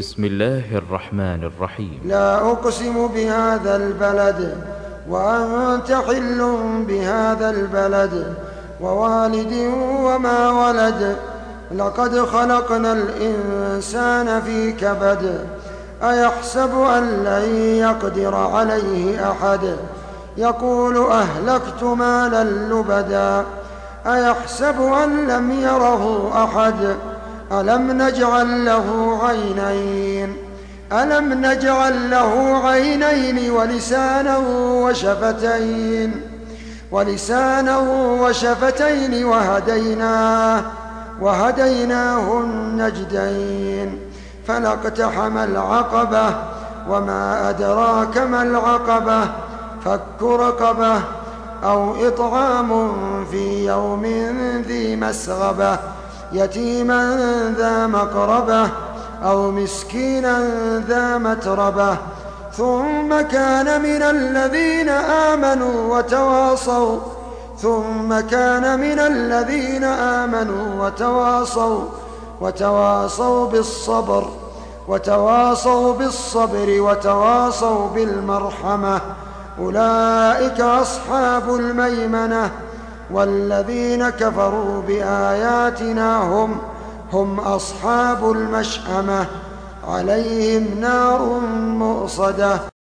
بسم الله الرحمن الرحيم. لا أقسم بهذا البلد وأنت حل بهذا البلد ووالد وما ولد. لقد خلقنا الإنسان في كبد. أيحسب أن لن يقدر عليه أحد. يقول أهلكت مالا لبدا. أيحسب أن لم يره أحد. ألم نجعل له عينين ولسانا وشفتين وهديناه النجدين. فلا اقتحم العقبة وما أدراك ما العقبة. فك رقبة أو إطعام في يوم ذي مسغبة يتيما ذا مقربة أو مسكينا ذا متربة. ثم كان من الذين آمنوا وتواصوا بالصبر وتواصوا بالمرحمة. أولئك أصحاب الميمنة. والذين كفروا بآياتنا هم أصحاب المشأمة. عليهم نار مؤصدة.